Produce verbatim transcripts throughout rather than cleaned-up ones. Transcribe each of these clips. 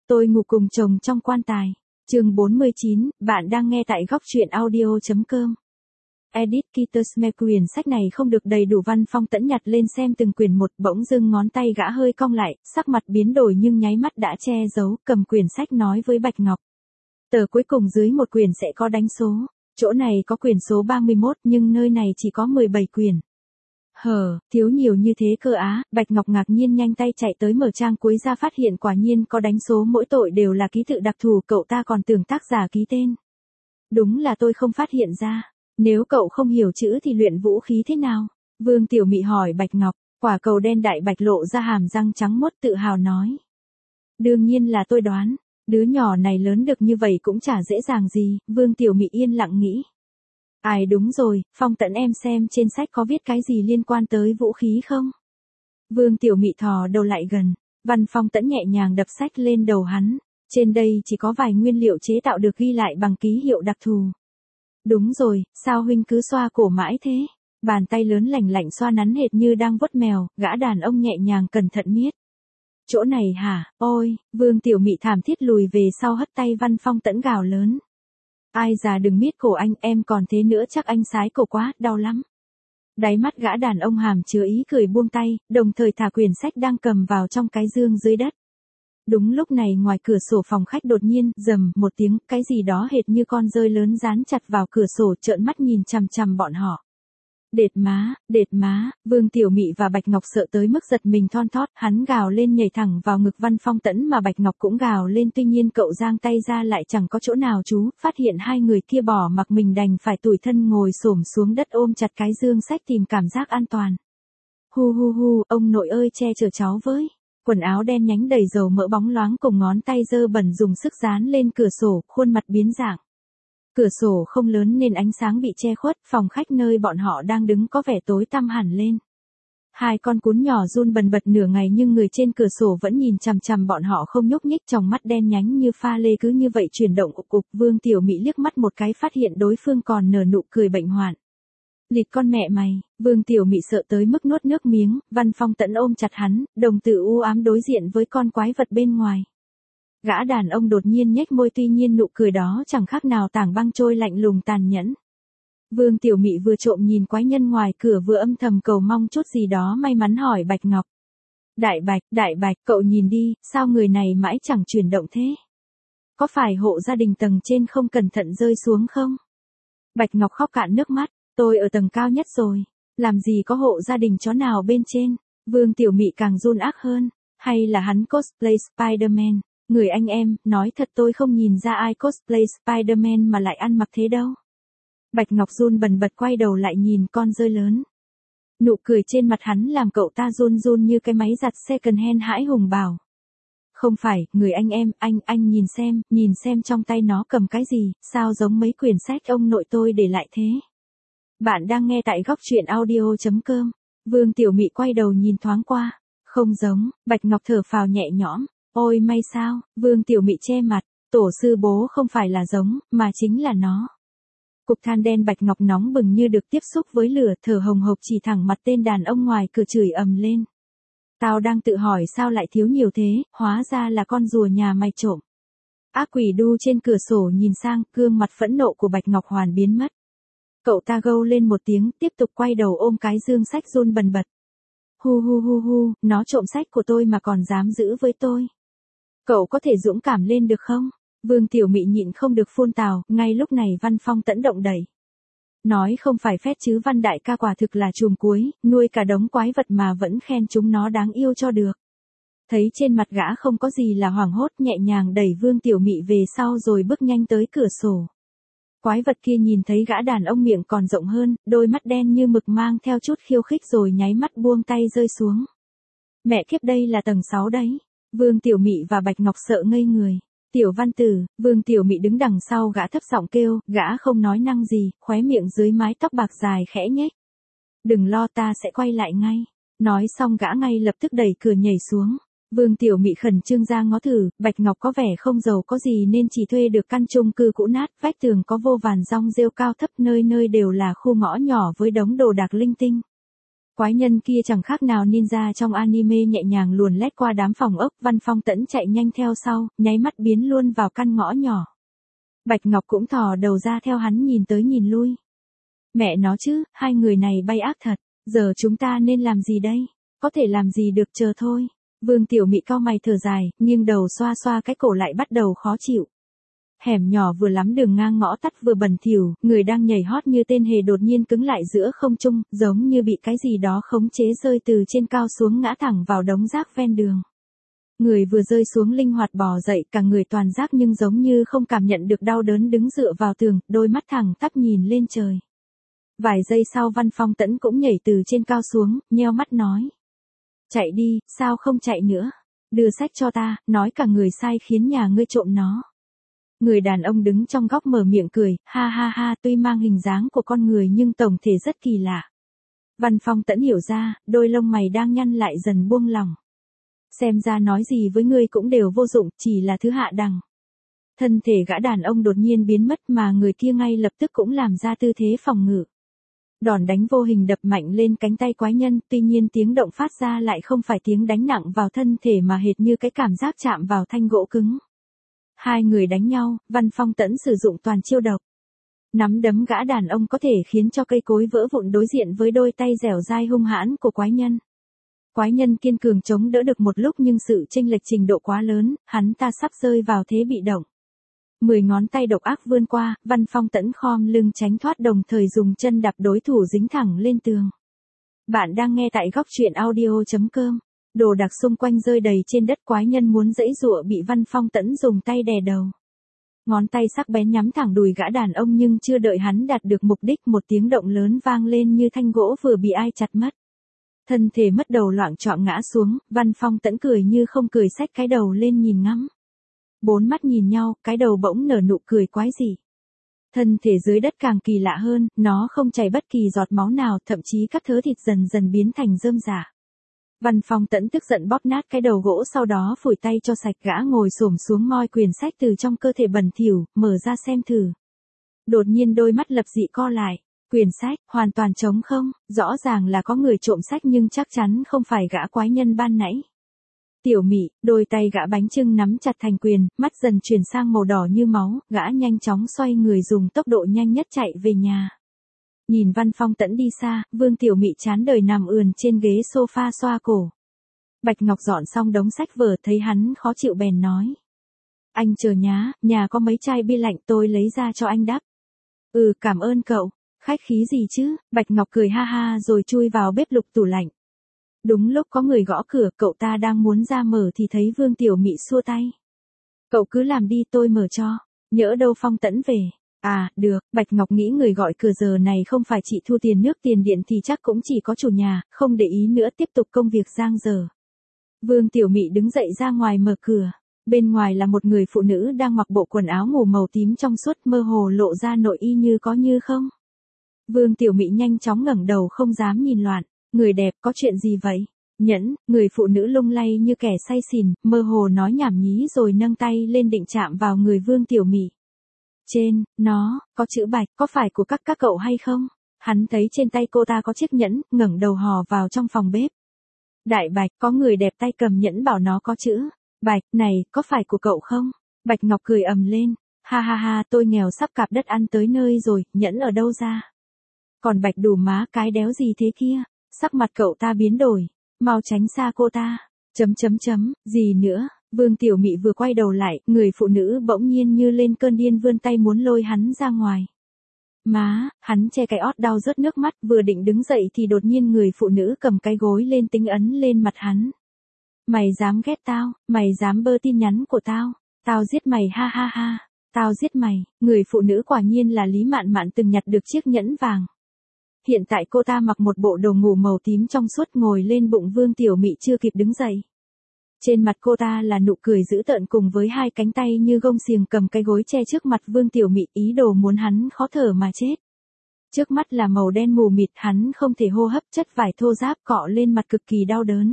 Tôi ngủ cùng chồng trong quan tài. Chương bốn mươi chín, bạn đang nghe tại góc truyện audio.com. Edith Kittersmere. Quyển sách này không được đầy đủ. Văn Phong Tẫn nhặt lên xem từng quyển một, bỗng dưng ngón tay gã hơi cong lại, sắc mặt biến đổi nhưng nháy mắt đã che giấu, cầm quyển sách nói với Bạch Ngọc. Tờ cuối cùng dưới một quyển sẽ có đánh số, chỗ này có quyển số ba mươi mốt nhưng nơi này chỉ có mười bảy quyển. Hờ, thiếu nhiều như thế cơ á. Bạch Ngọc ngạc nhiên nhanh tay chạy tới mở trang cuối ra, phát hiện quả nhiên có đánh số, mỗi tội đều là ký tự đặc thù, cậu ta còn tưởng tác giả ký tên. Đúng là tôi không phát hiện ra. Nếu cậu không hiểu chữ thì luyện vũ khí thế nào? Vương Tiểu Mị hỏi Bạch Ngọc. Quả cầu đen đại bạch lộ ra hàm răng trắng muốt tự hào nói. Đương nhiên là tôi đoán, đứa nhỏ này lớn được như vậy cũng chả dễ dàng gì. Vương Tiểu Mị yên lặng nghĩ. Ai đúng rồi, Phong Tẫn em xem trên sách có viết cái gì liên quan tới vũ khí không? Vương Tiểu Mị thò đầu lại gần, Văn Phong Tẫn nhẹ nhàng đập sách lên đầu hắn. Trên đây chỉ có vài nguyên liệu chế tạo được ghi lại bằng ký hiệu đặc thù. Đúng rồi, sao huynh cứ xoa cổ mãi thế? Bàn tay lớn lành lạnh xoa nắn hệt như đang vuốt mèo, gã đàn ông nhẹ nhàng cẩn thận miết. Chỗ này hả? Ôi, Vương Tiểu Mị thảm thiết lùi về sau, hất tay Văn Phong Tẫn gào lớn. Ai già đừng miết cổ anh, em còn thế nữa chắc anh sái cổ quá, đau lắm. Đáy mắt gã đàn ông hàm chứa ý cười buông tay, đồng thời thả quyển sách đang cầm vào trong cái dương dưới đất. Đúng lúc này ngoài cửa sổ phòng khách đột nhiên, rầm, một tiếng, cái gì đó hệt như con dơi lớn dán chặt vào cửa sổ, trợn mắt nhìn chằm chằm bọn họ. Đệt má, đệt má. Vương Tiểu Mị và Bạch Ngọc sợ tới mức giật mình thon thót, hắn gào lên nhảy thẳng vào ngực Văn Phong Tẫn mà Bạch Ngọc cũng gào lên, tuy nhiên cậu giang tay ra lại chẳng có chỗ nào chú, phát hiện hai người kia bỏ mặc mình đành phải tủi thân ngồi xổm xuống đất ôm chặt cái dương sách tìm cảm giác an toàn. Hu hu hu, ông nội ơi che chở cháu với. Quần áo đen nhánh đầy dầu mỡ bóng loáng cùng ngón tay dơ bẩn dùng sức dán lên cửa sổ, khuôn mặt biến dạng. Cửa sổ không lớn nên ánh sáng bị che khuất, phòng khách nơi bọn họ đang đứng có vẻ tối tăm hẳn lên. Hai con cún nhỏ run bần bật nửa ngày nhưng người trên cửa sổ vẫn nhìn chằm chằm bọn họ không nhúc nhích, tròng mắt đen nhánh như pha lê cứ như vậy chuyển động ục ục. Vương Tiểu Mị liếc mắt một cái phát hiện đối phương còn nở nụ cười bệnh hoạn. Lịt con mẹ mày. Vương Tiểu Mị sợ tới mức nuốt nước miếng, Văn Phong Tẫn ôm chặt hắn, đồng tử u ám đối diện với con quái vật bên ngoài. Gã đàn ông đột nhiên nhếch môi, tuy nhiên nụ cười đó chẳng khác nào tảng băng trôi lạnh lùng tàn nhẫn. Vương Tiểu Mị vừa trộm nhìn quái nhân ngoài cửa vừa âm thầm cầu mong chút gì đó may mắn hỏi Bạch Ngọc. Đại Bạch, Đại Bạch, cậu nhìn đi, sao người này mãi chẳng chuyển động thế? Có phải hộ gia đình tầng trên không cẩn thận rơi xuống không? Bạch Ngọc khóc cạn nước mắt, tôi ở tầng cao nhất rồi, làm gì có hộ gia đình chó nào bên trên? Vương Tiểu Mị càng run ác hơn, hay là hắn cosplay Spider-Man? Người anh em, nói thật tôi không nhìn ra ai cosplay Spider-Man mà lại ăn mặc thế đâu. Bạch Ngọc run bần bật quay đầu lại nhìn con dơi lớn. Nụ cười trên mặt hắn làm cậu ta run run như cái máy giặt second hand hãi hùng bảo. Không phải, người anh em, anh, anh nhìn xem, nhìn xem trong tay nó cầm cái gì, sao giống mấy quyển sách ông nội tôi để lại thế. Bạn đang nghe tại góc truyện audio.com. Vương Tiểu Mị quay đầu nhìn thoáng qua. Không giống. Bạch Ngọc thở phào nhẹ nhõm. Ôi may sao. Vương Tiểu Mị che mặt. Tổ sư bố không phải là giống, mà chính là nó. Cục than đen Bạch Ngọc nóng bừng như được tiếp xúc với lửa, thở hồng hộc chỉ thẳng mặt tên đàn ông ngoài cửa chửi ầm lên. Tao đang tự hỏi sao lại thiếu nhiều thế, hóa ra là con rùa nhà mày trộm. Ác quỷ đu trên cửa sổ nhìn sang, gương mặt phẫn nộ của Bạch Ngọc hoàn biến mất. Cậu ta gâu lên một tiếng, tiếp tục quay đầu ôm cái dương sách run bần bật. Hu hu hu hu, nó trộm sách của tôi mà còn dám giữ với tôi. Cậu có thể dũng cảm lên được không? Vương Tiểu Mị nhịn không được phun tào, ngay lúc này Văn Phong Tẫn động đẩy. Nói không phải phét chứ Văn đại ca quả thực là chùm cuối, nuôi cả đống quái vật mà vẫn khen chúng nó đáng yêu cho được. Thấy trên mặt gã không có gì là hoảng hốt, nhẹ nhàng đẩy Vương Tiểu Mị về sau rồi bước nhanh tới cửa sổ. Quái vật kia nhìn thấy gã đàn ông miệng còn rộng hơn, đôi mắt đen như mực mang theo chút khiêu khích rồi nháy mắt buông tay rơi xuống. Mẹ kiếp, đây là tầng sáu đấy. Vương Tiểu Mị và Bạch Ngọc sợ ngây người. Tiểu Văn Tử. Vương Tiểu Mị đứng đằng sau gã thấp giọng kêu, gã không nói năng gì, khóe miệng dưới mái tóc bạc dài khẽ nhếch. Đừng lo, ta sẽ quay lại ngay. Nói xong gã ngay lập tức đẩy cửa nhảy xuống. Vương Tiểu Mị khẩn trương ra ngó thử, Bạch Ngọc có vẻ không giàu có gì nên chỉ thuê được căn chung cư cũ nát, vách tường có vô vàn rong rêu cao thấp, nơi nơi đều là khu ngõ nhỏ với đống đồ đạc linh tinh. Quái nhân kia chẳng khác nào ninja trong anime nhẹ nhàng luồn lét qua đám phòng ốc, Văn Phong Tẫn chạy nhanh theo sau, nháy mắt biến luôn vào căn ngõ nhỏ. Bạch Ngọc cũng thò đầu ra theo hắn nhìn tới nhìn lui. Mẹ nó chứ, hai người này bay ác thật, giờ chúng ta nên làm gì đây? Có thể làm gì được, chờ thôi. Vương Tiểu Mị cau mày thở dài, nghiêng đầu xoa xoa cái cổ lại bắt đầu khó chịu. Hẻm nhỏ vừa lắm đường ngang ngõ tắt vừa bẩn thỉu, người đang nhảy hót như tên hề đột nhiên cứng lại giữa không trung, giống như bị cái gì đó khống chế rơi từ trên cao xuống ngã thẳng vào đống rác ven đường. Người vừa rơi xuống linh hoạt bò dậy, cả người toàn rác nhưng giống như không cảm nhận được đau đớn đứng dựa vào tường, đôi mắt thẳng tắp nhìn lên trời. Vài giây sau Văn Phong Tẫn cũng nhảy từ trên cao xuống, nheo mắt nói. Chạy đi, sao không chạy nữa? Đưa sách cho ta, nói cả người sai khiến nhà ngươi trộm nó. Người đàn ông đứng trong góc mở miệng cười, ha ha ha, tuy mang hình dáng của con người nhưng tổng thể rất kỳ lạ. Văn Phong Tẫn hiểu ra, đôi lông mày đang nhăn lại dần buông lỏng. Xem ra nói gì với ngươi cũng đều vô dụng, chỉ là thứ hạ đẳng. Thân thể gã đàn ông đột nhiên biến mất mà người kia ngay lập tức cũng làm ra tư thế phòng ngự. Đòn đánh vô hình đập mạnh lên cánh tay quái nhân, tuy nhiên tiếng động phát ra lại không phải tiếng đánh nặng vào thân thể mà hệt như cái cảm giác chạm vào thanh gỗ cứng. Hai người đánh nhau, Văn Phong Tẫn sử dụng toàn chiêu độc. Nắm đấm gã đàn ông có thể khiến cho cây cối vỡ vụn đối diện với đôi tay dẻo dai hung hãn của quái nhân. Quái nhân kiên cường chống đỡ được một lúc nhưng sự chênh lệch trình độ quá lớn, hắn ta sắp rơi vào thế bị động. Mười ngón tay độc ác vươn qua, Văn Phong Tẫn khom lưng tránh thoát đồng thời dùng chân đạp đối thủ dính thẳng lên tường. Bạn đang nghe tại góc truyện audio chấm com. Đồ đạc xung quanh rơi đầy trên đất, quái nhân muốn giãy giụa bị Văn Phong Tẫn dùng tay đè đầu. Ngón tay sắc bén nhắm thẳng đùi gã đàn ông nhưng chưa đợi hắn đạt được mục đích, một tiếng động lớn vang lên như thanh gỗ vừa bị ai chặt mất. Thân thể mất đầu loạng choạng ngã xuống, Văn Phong Tẫn cười như không cười xách cái đầu lên nhìn ngắm. Bốn mắt nhìn nhau, cái đầu bỗng nở nụ cười quái dị. Thân thể dưới đất càng kỳ lạ hơn, nó không chảy bất kỳ giọt máu nào, thậm chí các thớ thịt dần dần biến thành rơm rả. Văn Phong Tẫn tức giận bóp nát cái đầu gỗ, sau đó phủi tay cho sạch, gã ngồi xổm xuống moi quyển sách từ trong cơ thể bẩn thỉu, mở ra xem thử. Đột nhiên đôi mắt lập dị co lại, quyển sách hoàn toàn trống không, rõ ràng là có người trộm sách nhưng chắc chắn không phải gã quái nhân ban nãy. Tiểu Mị, đôi tay gã bánh chưng nắm chặt thành quyền, mắt dần chuyển sang màu đỏ như máu, gã nhanh chóng xoay người dùng tốc độ nhanh nhất chạy về nhà. Nhìn Văn Phong Tẫn đi xa, Vương Tiểu Mị chán đời nằm ườn trên ghế sofa xoa cổ. Bạch Ngọc dọn xong đống sách vở thấy hắn khó chịu bèn nói. Anh chờ nhá, nhà có mấy chai bia lạnh tôi lấy ra cho anh đắp. Ừ, cảm ơn cậu, khách khí gì chứ, Bạch Ngọc cười ha ha rồi chui vào bếp lục tủ lạnh. Đúng lúc có người gõ cửa, cậu ta đang muốn ra mở thì thấy Vương Tiểu Mị xua tay. Cậu cứ làm đi, tôi mở cho, nhỡ đâu Phong Tẫn về. À, được, Bạch Ngọc nghĩ người gọi cửa giờ này không phải chị thu tiền nước tiền điện thì chắc cũng chỉ có chủ nhà, không để ý nữa tiếp tục công việc giang dở. Vương Tiểu Mị đứng dậy ra ngoài mở cửa, bên ngoài là một người phụ nữ đang mặc bộ quần áo ngủ màu tím trong suốt, mơ hồ lộ ra nội y như có như không. Vương Tiểu Mị nhanh chóng ngẩng đầu không dám nhìn loạn, người đẹp có chuyện gì vậy? Nhẫn, người phụ nữ lung lay như kẻ say xỉn, mơ hồ nói nhảm nhí rồi nâng tay lên định chạm vào người Vương Tiểu Mị. Trên, nó, có chữ Bạch, có phải của các các cậu hay không? Hắn thấy trên tay cô ta có chiếc nhẫn, ngẩng đầu hò vào trong phòng bếp. Đại Bạch, có người đẹp tay cầm nhẫn bảo nó có chữ Bạch, này, có phải của cậu không? Bạch Ngọc cười ầm lên, ha ha ha, tôi nghèo sắp cạp đất ăn tới nơi rồi, nhẫn ở đâu ra? Còn Bạch đủ má, cái đéo gì thế kia? Sắc mặt cậu ta biến đổi, mau tránh xa cô ta, chấm chấm chấm, gì nữa? Vương Tiểu Mị vừa quay đầu lại, người phụ nữ bỗng nhiên như lên cơn điên vươn tay muốn lôi hắn ra ngoài. Má, hắn che cái ót đau rớt nước mắt, vừa định đứng dậy thì đột nhiên người phụ nữ cầm cái gối lên tính ấn lên mặt hắn. Mày dám ghét tao, mày dám bơ tin nhắn của tao, tao giết mày ha ha ha, tao giết mày. Người phụ nữ quả nhiên là Lý Mạn Mạn từng nhặt được chiếc nhẫn vàng. Hiện tại cô ta mặc một bộ đồ ngủ màu tím trong suốt ngồi lên bụng Vương Tiểu Mị chưa kịp đứng dậy. Trên mặt cô ta là nụ cười dữ tợn cùng với hai cánh tay như gông xiềng cầm cái gối che trước mặt Vương Tiểu Mị, ý đồ muốn hắn khó thở mà chết. Trước mắt là màu đen mù mịt, hắn không thể hô hấp, chất vải thô ráp cọ lên mặt cực kỳ đau đớn.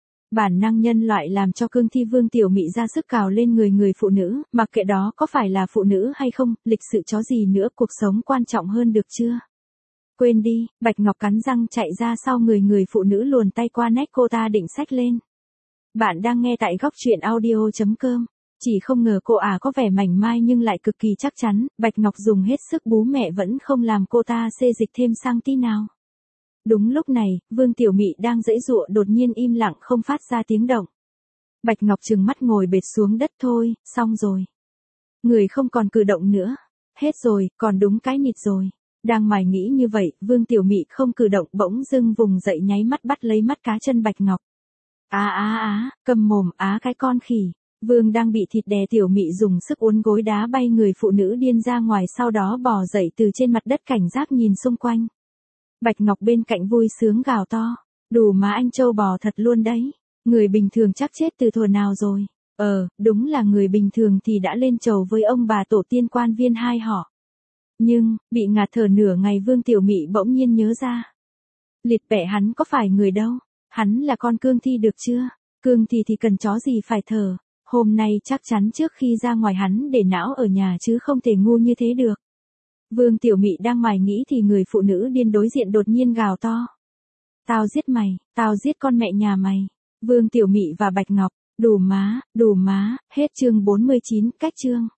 Bản năng nhân loại làm cho cương thi Vương Tiểu Mị ra sức cào lên người người phụ nữ, mặc kệ đó có phải là phụ nữ hay không, lịch sự chó gì nữa, cuộc sống quan trọng hơn được chưa? Quên đi, Bạch Ngọc cắn răng chạy ra sau người người phụ nữ luồn tay qua nách cô ta định xách lên. Bạn đang nghe tại góc truyện audio.com. Chỉ không ngờ cô ả có vẻ mảnh mai nhưng lại cực kỳ chắc chắn, Bạch Ngọc dùng hết sức bú mẹ vẫn không làm cô ta xê dịch thêm sang tí nào. Đúng lúc này, Vương Tiểu Mị đang giãy giụa đột nhiên im lặng không phát ra tiếng động. Bạch Ngọc trừng mắt ngồi bệt xuống đất thôi, xong rồi. Người không còn cử động nữa. Hết rồi, còn đúng cái nịt rồi. Đang mải nghĩ như vậy, Vương Tiểu Mị không cử động bỗng dưng vùng dậy nháy mắt bắt lấy mắt cá chân Bạch Ngọc. Á á á, cầm mồm á cái con khỉ. Vương đang bị thịt đè Tiểu Mị dùng sức uốn gối đá bay người phụ nữ điên ra ngoài sau đó bò dậy từ trên mặt đất cảnh giác nhìn xung quanh. Bạch Ngọc bên cạnh vui sướng gào to. Đủ má anh trâu bò thật luôn đấy. Người bình thường chắc chết từ thuở nào rồi. Ờ, đúng là người bình thường thì đã lên chầu với ông bà tổ tiên quan viên hai họ. Nhưng, bị ngạt thở nửa ngày Vương Tiểu Mị bỗng nhiên nhớ ra. Liệt bẻ hắn có phải người đâu. Hắn là con cương thi được chưa? Cương thi thì cần chó gì phải thở. Hôm nay chắc chắn trước khi ra ngoài hắn để não ở nhà chứ không thể ngu như thế được. Vương Tiểu Mị đang mải nghĩ thì người phụ nữ điên đối diện đột nhiên gào to. Tao giết mày, tao giết con mẹ nhà mày. Vương Tiểu Mị và Bạch Ngọc, đủ má, đủ má, hết chương bốn mươi chín, cách chương.